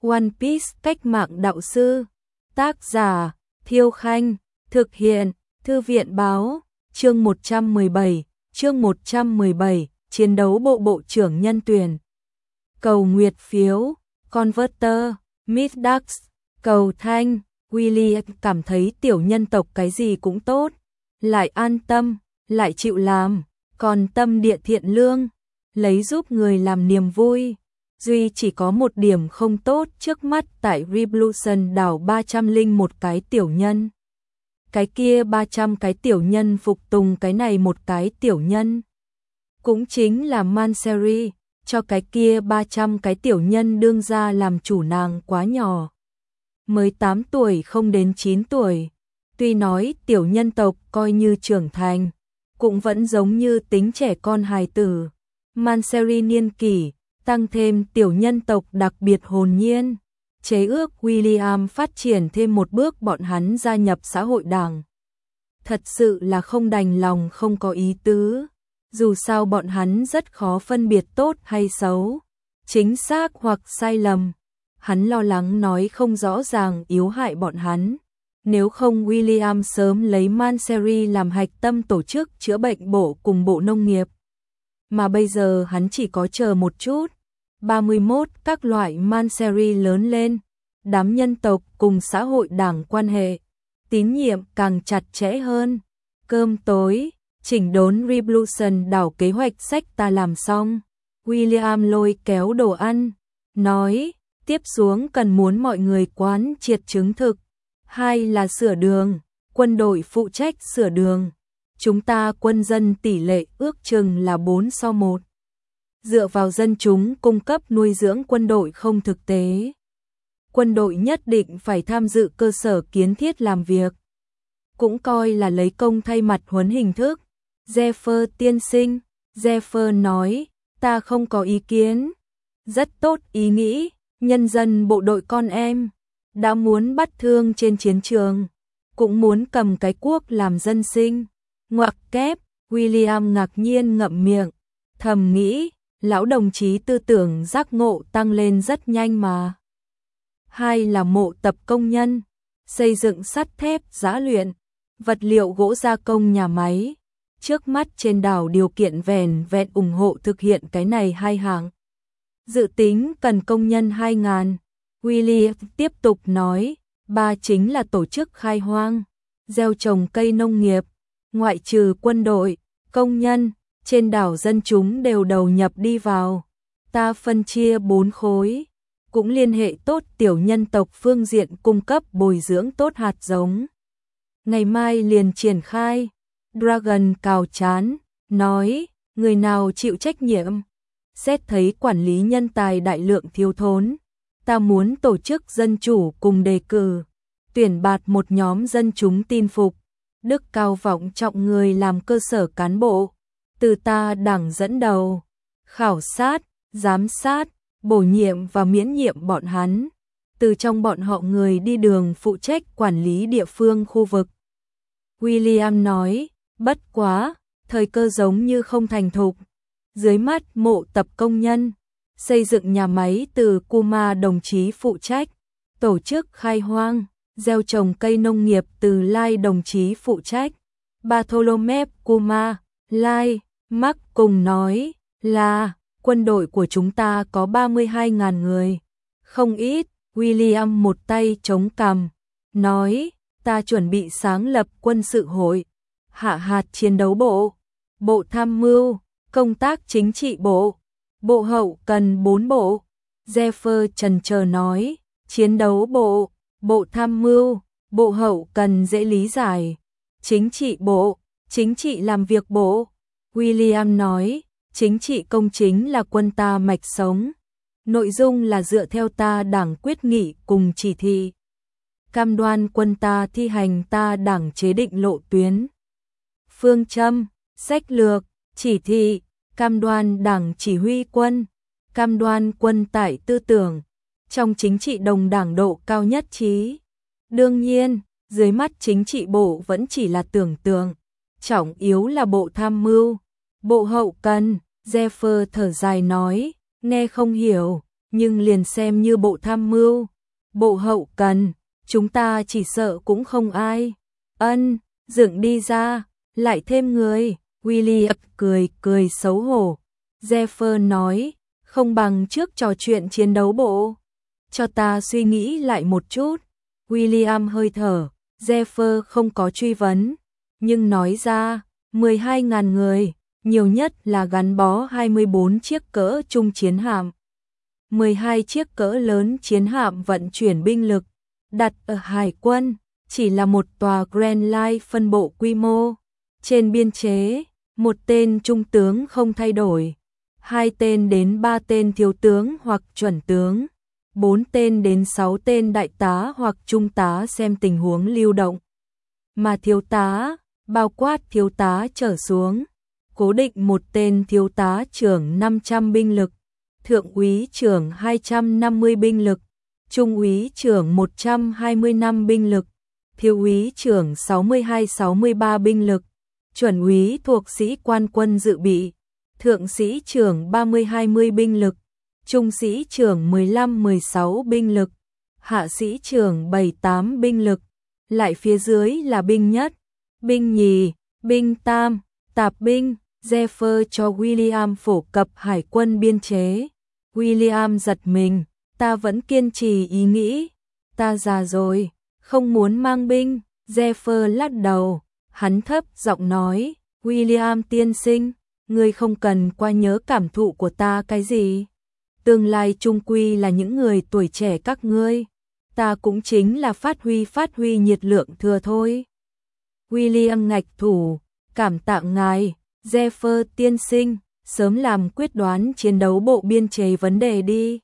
One Piece cách mạng đạo sư. Tác giả Thiêu Khanh. Thực hiện Thư viện Báo. Chương 117, chiến đấu bộ trưởng nhân tuyển. Cầu nguyệt phiếu, Converter, Midax, cầu thanh. William cảm thấy tiểu nhân tộc cái gì cũng tốt, lại an tâm, lại chịu làm, còn tâm địa thiện lương, lấy giúp người làm niềm vui. Duy chỉ có một điểm không tốt trước mắt tại Revolution đảo 301 cái tiểu nhân. Cái kia 300 cái tiểu nhân phục tùng cái này một cái tiểu nhân. Cũng chính là Manseri, cho cái kia 300 cái tiểu nhân đương ra làm chủ nàng quá nhỏ. Mới 8 tuổi không đến 9 tuổi. Tuy nói tiểu nhân tộc coi như trưởng thành, cũng vẫn giống như tính trẻ con hài tử. Manseri niên kỷ, tăng thêm tiểu nhân tộc đặc biệt hồn nhiên. Chế ước William phát triển thêm một bước bọn hắn gia nhập xã hội đảng. Thật sự là không đành lòng không có ý tứ. Dù sao bọn hắn rất khó phân biệt tốt hay xấu, chính xác hoặc sai lầm. Hắn lo lắng nói không rõ ràng yếu hại bọn hắn. Nếu không William sớm lấy Manseri làm hạch tâm tổ chức chữa bệnh bộ cùng bộ nông nghiệp. Mà bây giờ hắn chỉ có chờ một chút. 31 các loại Manseri lớn lên, đám nhân tộc cùng xã hội đảng quan hệ, tín nhiệm càng chặt chẽ hơn. Cơm tối, chỉnh đốn Revolution đảo kế hoạch sách ta làm xong. William lôi kéo đồ ăn, nói, tiếp xuống cần muốn mọi người quán triệt chứng thực. 2 là sửa đường, quân đội phụ trách sửa đường. Chúng ta quân dân tỷ lệ ước chừng là 4:1. Dựa vào dân chúng cung cấp nuôi dưỡng quân đội không thực tế. Quân đội nhất định phải tham dự cơ sở kiến thiết làm việc. Cũng coi là lấy công thay mặt huấn hình thức. Jeffer tiên sinh, Jeffer nói, ta không có ý kiến. Rất tốt ý nghĩ, nhân dân bộ đội con em, đã muốn bắt thương trên chiến trường, cũng muốn cầm cái cuốc làm dân sinh. Ngoặc kép, William ngạc nhiên ngậm miệng, thầm nghĩ, lão đồng chí tư tưởng giác ngộ tăng lên rất nhanh mà. 2 là mộ tập công nhân, xây dựng sắt thép giã luyện, vật liệu gỗ gia công nhà máy. Trước mắt trên đảo điều kiện vẹn ủng hộ thực hiện cái này 2 hạng. Dự tính cần công nhân 2.000. William tiếp tục nói, 3 chính là tổ chức khai hoang, gieo trồng cây nông nghiệp, ngoại trừ quân đội, công nhân, trên đảo dân chúng đều đầu nhập đi vào. Ta phân chia 4 khối, cũng liên hệ tốt tiểu nhân tộc phương diện cung cấp bồi dưỡng tốt hạt giống. Ngày mai liền triển khai. Dragon cào chán, nói, người nào chịu trách nhiệm? Xét thấy quản lý nhân tài đại lượng thiếu thốn, ta muốn tổ chức dân chủ cùng đề cử, tuyển bạt một nhóm dân chúng tin phục, đức cao vọng trọng người làm cơ sở cán bộ, từ ta đảng dẫn đầu, khảo sát, giám sát, bổ nhiệm và miễn nhiệm bọn hắn, từ trong bọn họ người đi đường phụ trách quản lý địa phương khu vực. William nói, bất quá, thời cơ giống như không thành thục. Dưới mắt mộ tập công nhân, xây dựng nhà máy từ Kuma đồng chí phụ trách, tổ chức khai hoang, gieo trồng cây nông nghiệp từ Lai đồng chí phụ trách. Bartholomew Kuma, Lai, Mark cùng nói là quân đội của chúng ta có 32.000 người. Không ít, William một tay chống cằm, nói, ta chuẩn bị sáng lập quân sự hội, hạ hạt chiến đấu bộ, bộ tham mưu, công tác chính trị bộ, bộ hậu cần 4 bộ. Jeffer chần chờ nói, chiến đấu bộ, bộ tham mưu, bộ hậu cần dễ lý giải, chính trị bộ, chính trị làm việc bộ. William nói, chính trị công chính là quân ta mạch sống, nội dung là dựa theo ta đảng quyết nghị cùng chỉ thị, cam đoan quân ta thi hành ta đảng chế định lộ tuyến, phương châm, sách lược, chỉ thị, cam đoan đảng chỉ huy quân, cam đoan quân tải tư tưởng, trong chính trị đồng đảng độ cao nhất trí. Đương nhiên, dưới mắt chính trị bộ vẫn chỉ là tưởng tượng, trọng yếu là bộ tham mưu, bộ hậu cần. Jeffer thở dài nói, nghe không hiểu, nhưng liền xem như bộ tham mưu, bộ hậu cần, chúng ta chỉ sợ cũng không ai. Dựng đi ra, lại thêm người. William cười xấu hổ. Jeffer nói, không bằng trước trò chuyện chiến đấu bộ. Cho ta suy nghĩ lại một chút. William hơi thở, Jeffer không có truy vấn, nhưng nói ra, 12.000 người, nhiều nhất là gắn bó 24 chiếc cỡ trung chiến hạm. 12 chiếc cỡ lớn chiến hạm vận chuyển binh lực, đặt ở hải quân, chỉ là một tòa Grand Line phân bộ quy mô. Trên biên chế, một tên trung tướng không thay đổi, 2 tên đến 3 tên thiếu tướng hoặc chuẩn tướng, 4 tên đến 6 tên đại tá hoặc trung tá xem tình huống lưu động. Mà thiếu tá, bao quát thiếu tá trở xuống, cố định một tên thiếu tá trưởng 500 binh lực, thượng úy trưởng 250 binh lực, trung úy trưởng 120 năm binh lực, thiếu úy trưởng 62-63 binh lực, chuẩn úy thuộc sĩ quan quân dự bị, thượng sĩ trưởng 30-20 binh lực, trung sĩ trưởng 15-16 binh lực, hạ sĩ trưởng 7-8 binh lực, lại phía dưới là binh nhất, binh nhì, binh tam, tạp binh. Jeffer cho William phổ cập hải quân biên chế. William giật mình, ta vẫn kiên trì ý nghĩ, ta già rồi, không muốn mang binh. Jeffer lắc đầu, hắn thấp giọng nói, William tiên sinh, ngươi không cần quá nhớ cảm thụ của ta cái gì. Tương lai chung quy là những người tuổi trẻ các ngươi, ta cũng chính là phát huy nhiệt lượng thừa thôi. William ngạch thủ, cảm tạ ngài, Jeffer tiên sinh, sớm làm quyết đoán chiến đấu bộ biên chế vấn đề đi.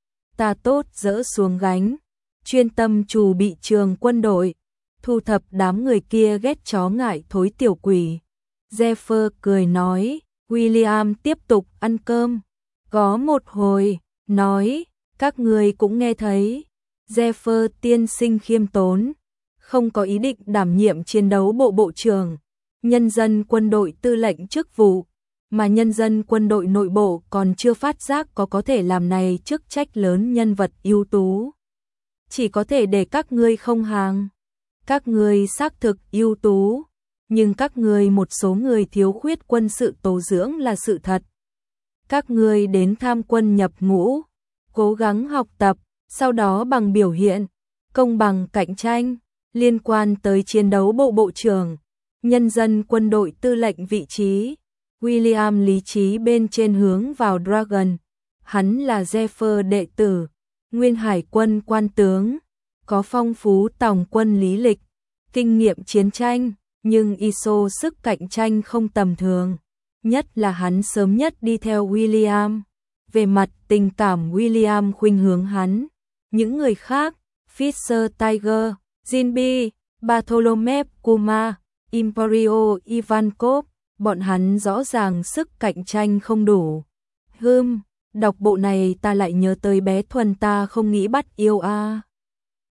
Ta tốt dỡ xuống gánh, chuyên tâm chủ bị trường quân đội, thu thập đám người kia ghét chó ngại thối tiểu quỷ. Jeffer cười nói, William tiếp tục ăn cơm. Có một hồi, nói, các người cũng nghe thấy. Jeffer tiên sinh khiêm tốn, không có ý định đảm nhiệm chiến đấu bộ bộ trưởng, nhân dân quân đội tư lệnh chức vụ, mà nhân dân quân đội nội bộ còn chưa phát giác có thể làm này chức trách lớn nhân vật ưu tú. Chỉ có thể để các ngươi không hàng. Các ngươi xác thực ưu tú, nhưng các ngươi một số người thiếu khuyết quân sự tố dưỡng là sự thật. Các ngươi đến tham quân nhập ngũ, cố gắng học tập, sau đó bằng biểu hiện, công bằng cạnh tranh, liên quan tới chiến đấu bộ bộ trưởng, nhân dân quân đội tư lệnh vị trí. William lý trí bên trên hướng vào Dragon, hắn là Jeffer đệ tử, nguyên hải quân quan tướng, có phong phú tòng quân lý lịch, kinh nghiệm chiến tranh, nhưng ISO sức cạnh tranh không tầm thường, nhất là hắn sớm nhất đi theo William. Về mặt tình cảm William khuynh hướng hắn, những người khác, Fisher Tiger, Jinbi, Bartholomew Kuma, Imperio Ivankov, bọn hắn rõ ràng sức cạnh tranh không đủ. Đọc bộ này ta lại nhớ tới bé Thuần ta không nghĩ bắt yêu a.